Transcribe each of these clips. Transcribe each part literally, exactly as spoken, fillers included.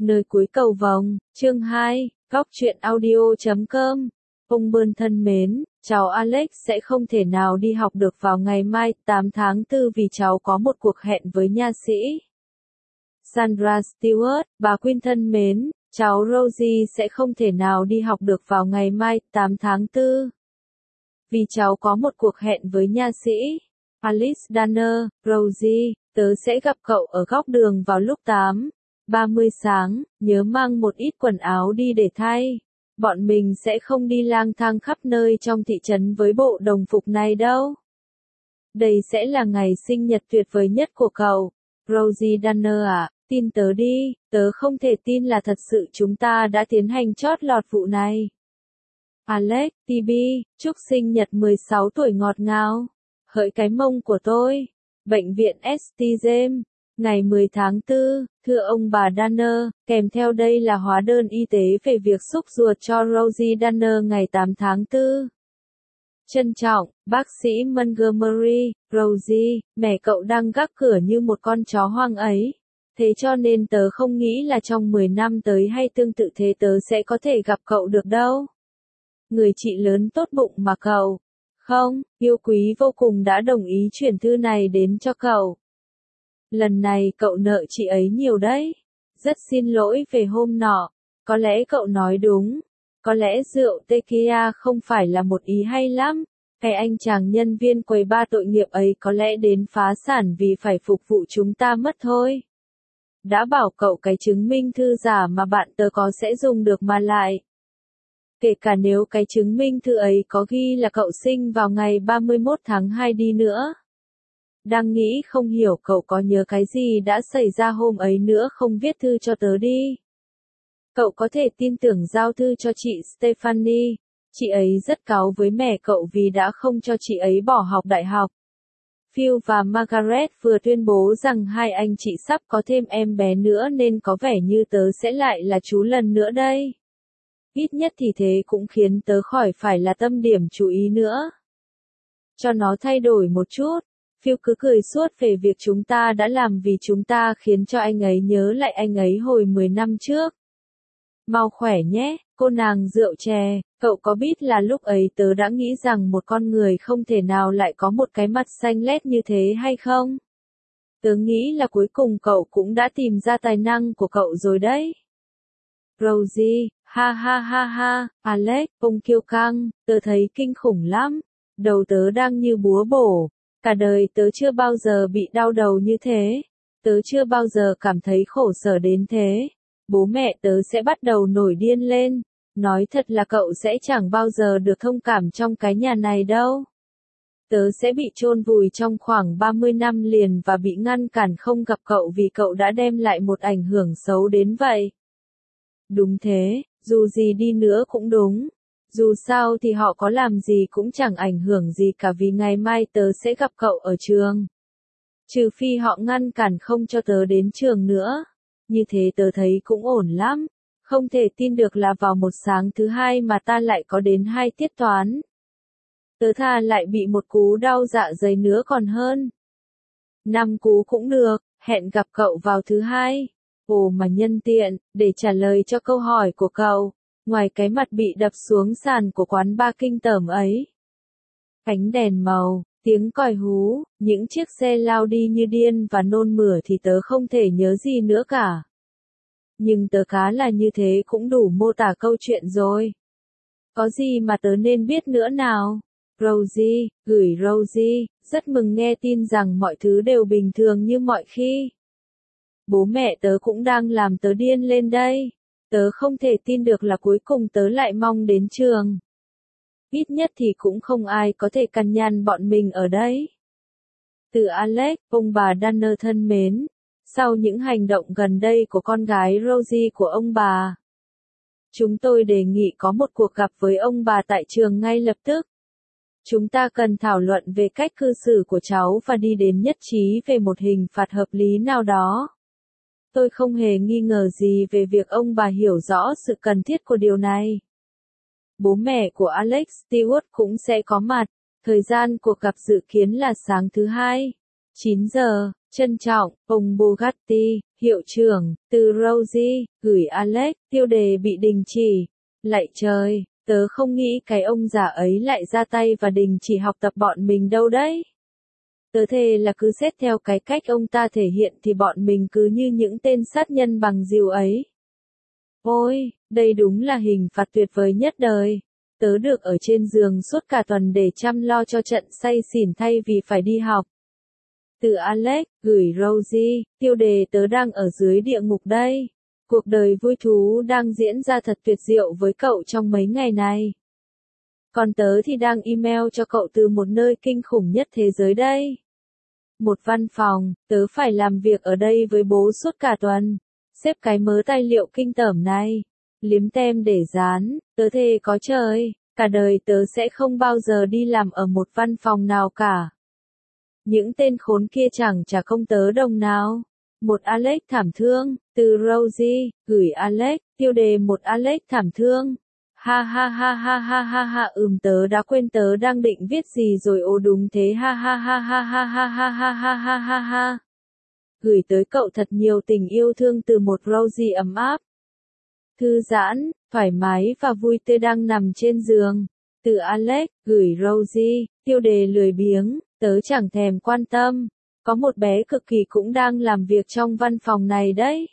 Nơi cuối cầu vồng, chương hai, góc truyện audio chấm com. Ông Bơn thân mến, cháu Alex sẽ không thể nào đi học được vào ngày mai tám tháng tư vì cháu có một cuộc hẹn với nha sĩ Sandra Stewart. Bà Queen thân mến, cháu Rosie sẽ không thể nào đi học được vào ngày mai tám tháng tư vì cháu có một cuộc hẹn với nha sĩ Alice Danner. Rosie, tớ sẽ gặp cậu ở góc đường vào lúc tám ba mươi sáng, nhớ mang một ít quần áo đi để thay. Bọn mình sẽ không đi lang thang khắp nơi trong thị trấn với bộ đồng phục này đâu. Đây sẽ là ngày sinh nhật tuyệt vời nhất của cậu. Rosie Danner à, tin tớ đi, tớ không thể tin là thật sự chúng ta đã tiến hành chót lọt vụ này. Alex, tê bê, chúc sinh nhật mười sáu tuổi ngọt ngào. Hỡi cái mông của tôi. Bệnh viện ét tê James. Ngày mười tháng tư, thưa ông bà Danner, kèm theo đây là hóa đơn y tế về việc xúc ruột cho Rosie Danner ngày tám tháng tư. Trân trọng, bác sĩ Montgomery. Rosie, mẹ cậu đang gác cửa như một con chó hoang ấy. Thế cho nên tớ không nghĩ là trong mười năm tới hay tương tự thế tớ sẽ có thể gặp cậu được đâu. Người chị lớn tốt bụng mà cậu. Không, yêu quý vô cùng đã đồng ý chuyển thư này đến cho cậu. Lần này cậu nợ chị ấy nhiều đấy. Rất xin lỗi về hôm nọ. Có lẽ cậu nói đúng. Có lẽ rượu tequila không phải là một ý hay lắm. Cái anh chàng nhân viên quầy ba tội nghiệp ấy có lẽ đến phá sản vì phải phục vụ chúng ta mất thôi. Đã bảo cậu cái chứng minh thư giả mà bạn tớ có sẽ dùng được mà lại. Kể cả nếu cái chứng minh thư ấy có ghi là cậu sinh vào ngày ba mươi mốt tháng hai đi nữa. Đang nghĩ không hiểu cậu có nhớ cái gì đã xảy ra hôm ấy nữa không viết thư cho tớ đi. Cậu có thể tin tưởng giao thư cho chị Stephanie. Chị ấy rất cáu với mẹ cậu vì đã không cho chị ấy bỏ học đại học. Phil và Margaret vừa tuyên bố rằng hai anh chị sắp có thêm em bé nữa nên có vẻ như tớ sẽ lại là chú lần nữa đây. Ít nhất thì thế cũng khiến tớ khỏi phải là tâm điểm chú ý nữa. Cho nó thay đổi một chút. Phil cứ cười suốt về việc chúng ta đã làm vì chúng ta khiến cho anh ấy nhớ lại anh ấy hồi mười năm trước. Mau khỏe nhé, cô nàng rượu chè, cậu có biết là lúc ấy tớ đã nghĩ rằng một con người không thể nào lại có một cái mặt xanh lét như thế hay không? Tớ nghĩ là cuối cùng cậu cũng đã tìm ra tài năng của cậu rồi đấy. Rosie, ha ha ha ha, Alex, ông kiêu căng, tớ thấy kinh khủng lắm. Đầu tớ đang như búa bổ. Cả đời tớ chưa bao giờ bị đau đầu như thế. Tớ chưa bao giờ cảm thấy khổ sở đến thế. Bố mẹ tớ sẽ bắt đầu nổi điên lên. Nói thật là cậu sẽ chẳng bao giờ được thông cảm trong cái nhà này đâu. Tớ sẽ bị chôn vùi trong khoảng ba mươi năm liền và bị ngăn cản không gặp cậu vì cậu đã đem lại một ảnh hưởng xấu đến vậy. Đúng thế, dù gì đi nữa cũng đúng. Dù sao thì họ có làm gì cũng chẳng ảnh hưởng gì cả vì ngày mai tớ sẽ gặp cậu ở trường. Trừ phi họ ngăn cản không cho tớ đến trường nữa. Như thế tớ thấy cũng ổn lắm. Không thể tin được là vào một sáng thứ hai mà ta lại có đến hai tiết toán. Tớ thà lại bị một cú đau dạ dày nữa còn hơn. Năm cú cũng được, hẹn gặp cậu vào thứ hai. Ồ mà nhân tiện, để trả lời cho câu hỏi của cậu. Ngoài cái mặt bị đập xuống sàn của quán bar kinh tởm ấy. Ánh đèn màu, tiếng còi hú, những chiếc xe lao đi như điên và nôn mửa thì tớ không thể nhớ gì nữa cả. Nhưng tớ cá là như thế cũng đủ mô tả câu chuyện rồi. Có gì mà tớ nên biết nữa nào? Rosie, gửi Rosie, rất mừng nghe tin rằng mọi thứ đều bình thường như mọi khi. Bố mẹ tớ cũng đang làm tớ điên lên đây. Tớ không thể tin được là cuối cùng tớ lại mong đến trường. Ít nhất thì cũng không ai có thể cằn nhằn bọn mình ở đây. Từ Alex, ông bà Danner thân mến. Sau những hành động gần đây của con gái Rosie của ông bà, chúng tôi đề nghị có một cuộc gặp với ông bà tại trường ngay lập tức. Chúng ta cần thảo luận về cách cư xử của cháu và đi đến nhất trí về một hình phạt hợp lý nào đó. Tôi không hề nghi ngờ gì về việc ông bà hiểu rõ sự cần thiết của điều này. Bố mẹ của Alex Stewart cũng sẽ có mặt. Thời gian cuộc gặp dự kiến là sáng thứ hai. chín giờ. Trân trọng, ông Bugatti. Hiệu trưởng, từ Rosie, gửi Alex, tiêu đề bị đình chỉ. Lạy trời, tớ không nghĩ cái ông già ấy lại ra tay và đình chỉ học tập bọn mình đâu đấy. Tớ thề là cứ xét theo cái cách ông ta thể hiện thì bọn mình cứ như những tên sát nhân bằng diều ấy. Ôi, đây đúng là hình phạt tuyệt vời nhất đời. Tớ được ở trên giường suốt cả tuần để chăm lo cho trận say xỉn thay vì phải đi học. Từ Alex, gửi Rosie, tiêu đề tớ đang ở dưới địa ngục đây. Cuộc đời vui thú đang diễn ra thật tuyệt diệu với cậu trong mấy ngày này. Còn tớ thì đang email cho cậu từ một nơi kinh khủng nhất thế giới đây. Một văn phòng, tớ phải làm việc ở đây với bố suốt cả tuần. Xếp cái mớ tài liệu kinh tởm này. Liếm tem để dán, tớ thề có trời, cả đời tớ sẽ không bao giờ đi làm ở một văn phòng nào cả. Những tên khốn kia chẳng trả công tớ đồng nào. Một Alex thảm thương, từ Rosie, gửi Alex, tiêu đề một Alex thảm thương. Ha ha ha ha ha ha ha ừm tớ đã quên tớ đang định viết gì rồi ồ đúng thế ha ha ha ha ha ha ha ha ha ha ha ha. Gửi tới cậu thật nhiều tình yêu thương từ một Rosie ấm áp. Thư giãn, thoải mái và vui tươi đang nằm trên giường. Từ Alex, gửi Rosie, tiêu đề lười biếng, tớ chẳng thèm quan tâm. Có một bé cực kỳ cũng đang làm việc trong văn phòng này đấy.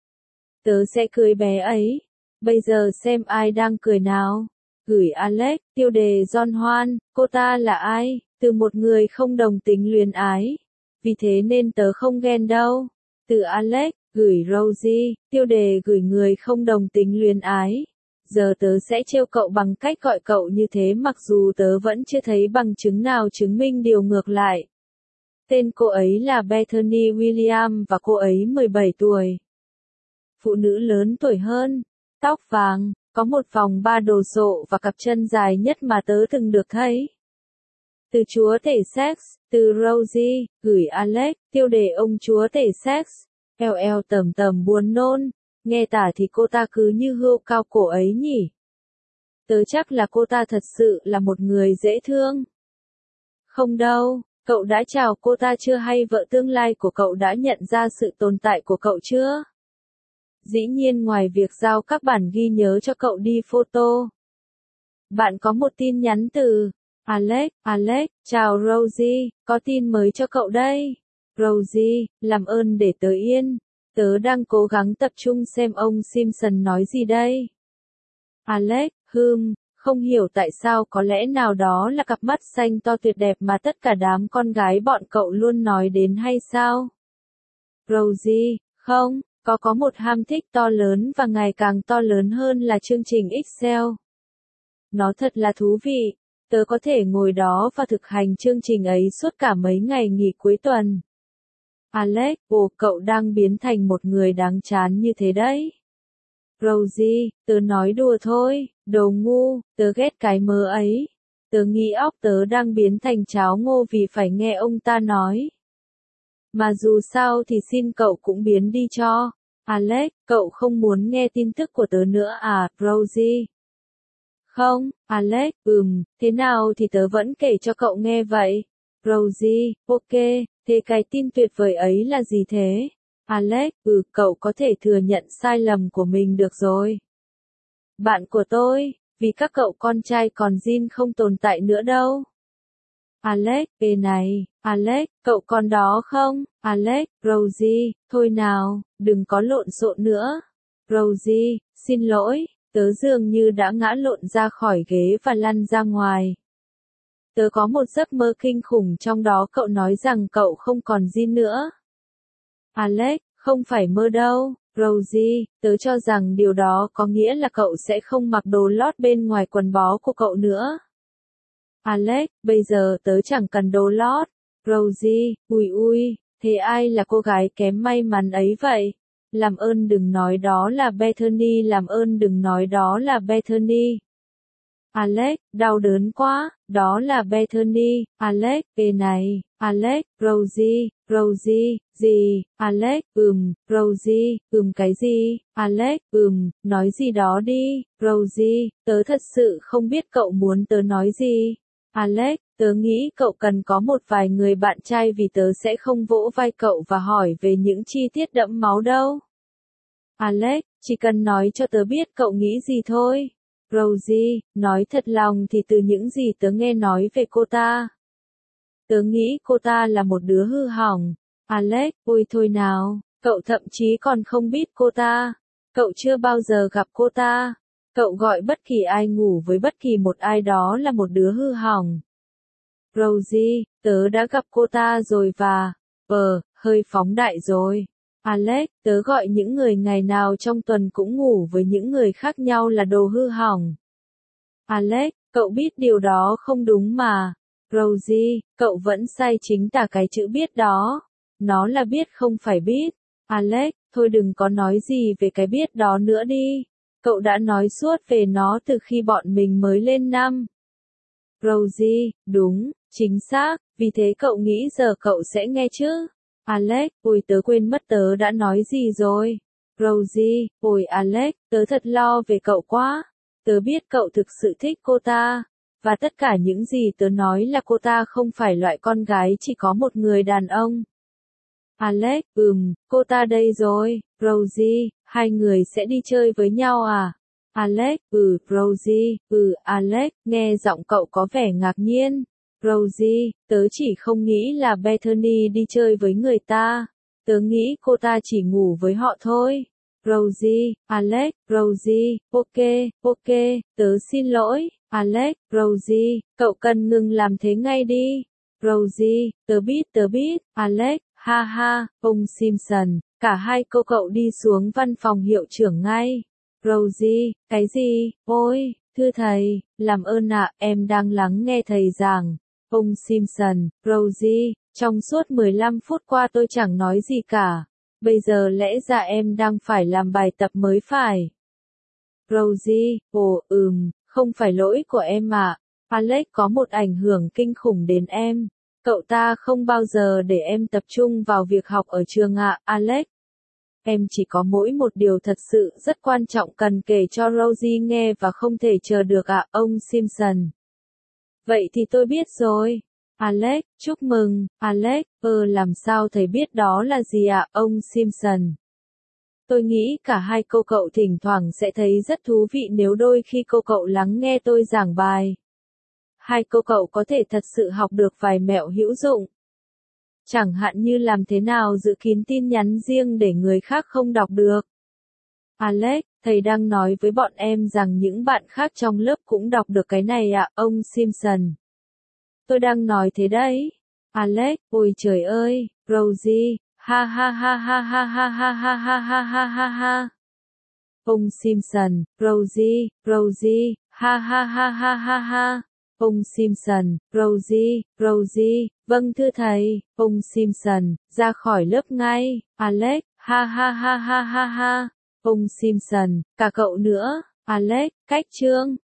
Tớ sẽ cưới bé ấy. Bây giờ xem ai đang cười nào. Gửi Alex, tiêu đề John Hoan, cô ta là ai? Từ một người không đồng tính luyến ái. Vì thế nên tớ không ghen đâu. Từ Alex, gửi Rosie, tiêu đề gửi người không đồng tính luyến ái. Giờ tớ sẽ trêu cậu bằng cách gọi cậu như thế mặc dù tớ vẫn chưa thấy bằng chứng nào chứng minh điều ngược lại. Tên cô ấy là Bethany William và cô ấy mười bảy tuổi. Phụ nữ lớn tuổi hơn, tóc vàng, có một vòng ba đồ sộ và cặp chân dài nhất mà tớ từng được thấy. Từ chúa tể sex, từ Rosie, gửi Alex, tiêu đề ông chúa tể sex. Eo eo tầm tầm buồn nôn, nghe tả thì cô ta cứ như hươu cao cổ ấy nhỉ. Tớ chắc là cô ta thật sự là một người dễ thương. Không đâu, cậu đã chào cô ta chưa hay vợ tương lai của cậu đã nhận ra sự tồn tại của cậu chưa? Dĩ nhiên ngoài việc giao các bản ghi nhớ cho cậu đi photo. Bạn có một tin nhắn từ Alex, Alex, chào Rosie, có tin mới cho cậu đây. Rosie, làm ơn để tớ yên. Tớ đang cố gắng tập trung xem ông Simpson nói gì đây. Alex, hừm, không hiểu tại sao có lẽ nào đó là cặp mắt xanh to tuyệt đẹp mà tất cả đám con gái bọn cậu luôn nói đến hay sao? Rosie, không, có có một ham thích to lớn và ngày càng to lớn hơn là chương trình Excel. Nó thật là thú vị. Tớ có thể ngồi đó và thực hành chương trình ấy suốt cả mấy ngày nghỉ cuối tuần. Alex, ồ, cậu đang biến thành một người đáng chán như thế đấy. Rosie, tớ nói đùa thôi, đồ ngu, tớ ghét cái mơ ấy. Tớ nghĩ óc tớ đang biến thành cháo ngô vì phải nghe ông ta nói. Mà dù sao thì xin cậu cũng biến đi cho. Alex, cậu không muốn nghe tin tức của tớ nữa à, Rosie? Không, Alex, ừm, thế nào thì tớ vẫn kể cho cậu nghe vậy. Rosie, ok, thế cái tin tuyệt vời ấy là gì thế? Alex, ừ, cậu có thể thừa nhận sai lầm của mình được rồi. Bạn của tôi, vì các cậu con trai còn Jin không tồn tại nữa đâu. Alex, ê này, Alex, cậu còn đó không? Alex, Rosie, thôi nào, đừng có lộn xộn nữa. Rosie, xin lỗi, tớ dường như đã ngã lộn ra khỏi ghế và lăn ra ngoài. Tớ có một giấc mơ kinh khủng trong đó cậu nói rằng cậu không còn Jin nữa. Alex, không phải mơ đâu. Rosie, tớ cho rằng điều đó có nghĩa là cậu sẽ không mặc đồ lót bên ngoài quần bó của cậu nữa. Alex, bây giờ tớ chẳng cần đồ lót. Rosie, ui ui, thế ai là cô gái kém may mắn ấy vậy? Làm ơn đừng nói đó là Bethany, làm ơn đừng nói đó là Bethany. Alex, đau đớn quá, đó là Bethany. Alex, ê này, Alex, Rosie, Rosie, gì, Alex, ừm, Rosie, ừm cái gì, Alex, ừm, nói gì đó đi, Rosie, tớ thật sự không biết cậu muốn tớ nói gì. Alex, Tớ nghĩ cậu cần có một vài người bạn trai vì tớ sẽ không vỗ vai cậu và hỏi về những chi tiết đẫm máu đâu. Alex, chỉ cần nói cho tớ biết cậu nghĩ gì thôi. Rosie, nói thật lòng thì từ những gì tớ nghe nói về cô ta, tớ nghĩ cô ta là một đứa hư hỏng. Alex, ôi thôi nào, cậu thậm chí còn không biết cô ta. Cậu chưa bao giờ gặp cô ta. Cậu gọi bất kỳ ai ngủ với bất kỳ một ai đó là một đứa hư hỏng. Rosie, tớ đã gặp cô ta rồi và, ờ, hơi phóng đại rồi. Alex, tớ gọi những người ngày nào trong tuần cũng ngủ với những người khác nhau là đồ hư hỏng. Alex, cậu biết điều đó không đúng mà. Rosie, cậu vẫn sai chính tả cái chữ biết đó. Nó là biết không phải biết. Alex, thôi đừng có nói gì về cái biết đó nữa đi. Cậu đã nói suốt về nó từ khi bọn mình mới lên năm. Rosie, đúng, chính xác, vì thế cậu nghĩ giờ cậu sẽ nghe chứ? Alex, ôi tớ quên mất tớ đã nói gì rồi. Rosie, ôi Alex, tớ thật lo về cậu quá. Tớ biết cậu thực sự thích cô ta. Và tất cả những gì tớ nói là cô ta không phải loại con gái chỉ có một người đàn ông. Alex, ừm, cô ta đây rồi. Rosie, hai người sẽ đi chơi với nhau à? Alex, ừ, Rosie, ừ, Alex, nghe giọng cậu có vẻ ngạc nhiên. Rosie, tớ chỉ không nghĩ là Bethany đi chơi với người ta. Tớ nghĩ cô ta chỉ ngủ với họ thôi. Rosie, Alex, Rosie, ok, ok, tớ xin lỗi. Alex, Rosie, cậu cần ngừng làm thế ngay đi. Rosie, tớ biết tớ biết. Alex, ha ha, ông Simpson, cả hai cô cậu đi xuống văn phòng hiệu trưởng ngay. Rosie, cái gì? Ôi, thưa thầy, làm ơn ạ, em đang lắng nghe thầy giảng. Ông Simpson, Rosie, trong suốt mười lăm phút qua tôi chẳng nói gì cả. Bây giờ lẽ ra em đang phải làm bài tập mới phải. Rosie, ồ, ừm, không phải lỗi của em ạ. Alex có một ảnh hưởng kinh khủng đến em. Cậu ta không bao giờ để em tập trung vào việc học ở trường ạ, Alex. Em chỉ có mỗi một điều thật sự rất quan trọng cần kể cho Rosie nghe và không thể chờ được ạ, ông Simpson. Vậy thì tôi biết rồi. Alex, chúc mừng, Alex, ơ làm sao thầy biết đó là gì ạ, ông Simpson? Tôi nghĩ cả hai cô cậu thỉnh thoảng sẽ thấy rất thú vị nếu đôi khi cô cậu lắng nghe tôi giảng bài. Hai cô cậu có thể thật sự học được vài mẹo hữu dụng. Chẳng hạn như làm thế nào giữ kín tin nhắn riêng để người khác không đọc được. Alex, thầy đang nói với bọn em rằng những bạn khác trong lớp cũng đọc được cái này ạ, ông Simpson. Tôi đang nói thế đấy. Alex, ôi trời ơi, Rosie, ha ha ha ha ha ha ha ha ha ha ha ha ha. Ông Simpson, Rosie, Rosie, ha ha ha ha ha ha. Ông Simpson, Rosie, Rosie, vâng thưa thầy, ông Simpson, ra khỏi lớp ngay. Alex, ha ha ha ha ha ha. Ông Simpson, cả cậu nữa. Alex, cách chương.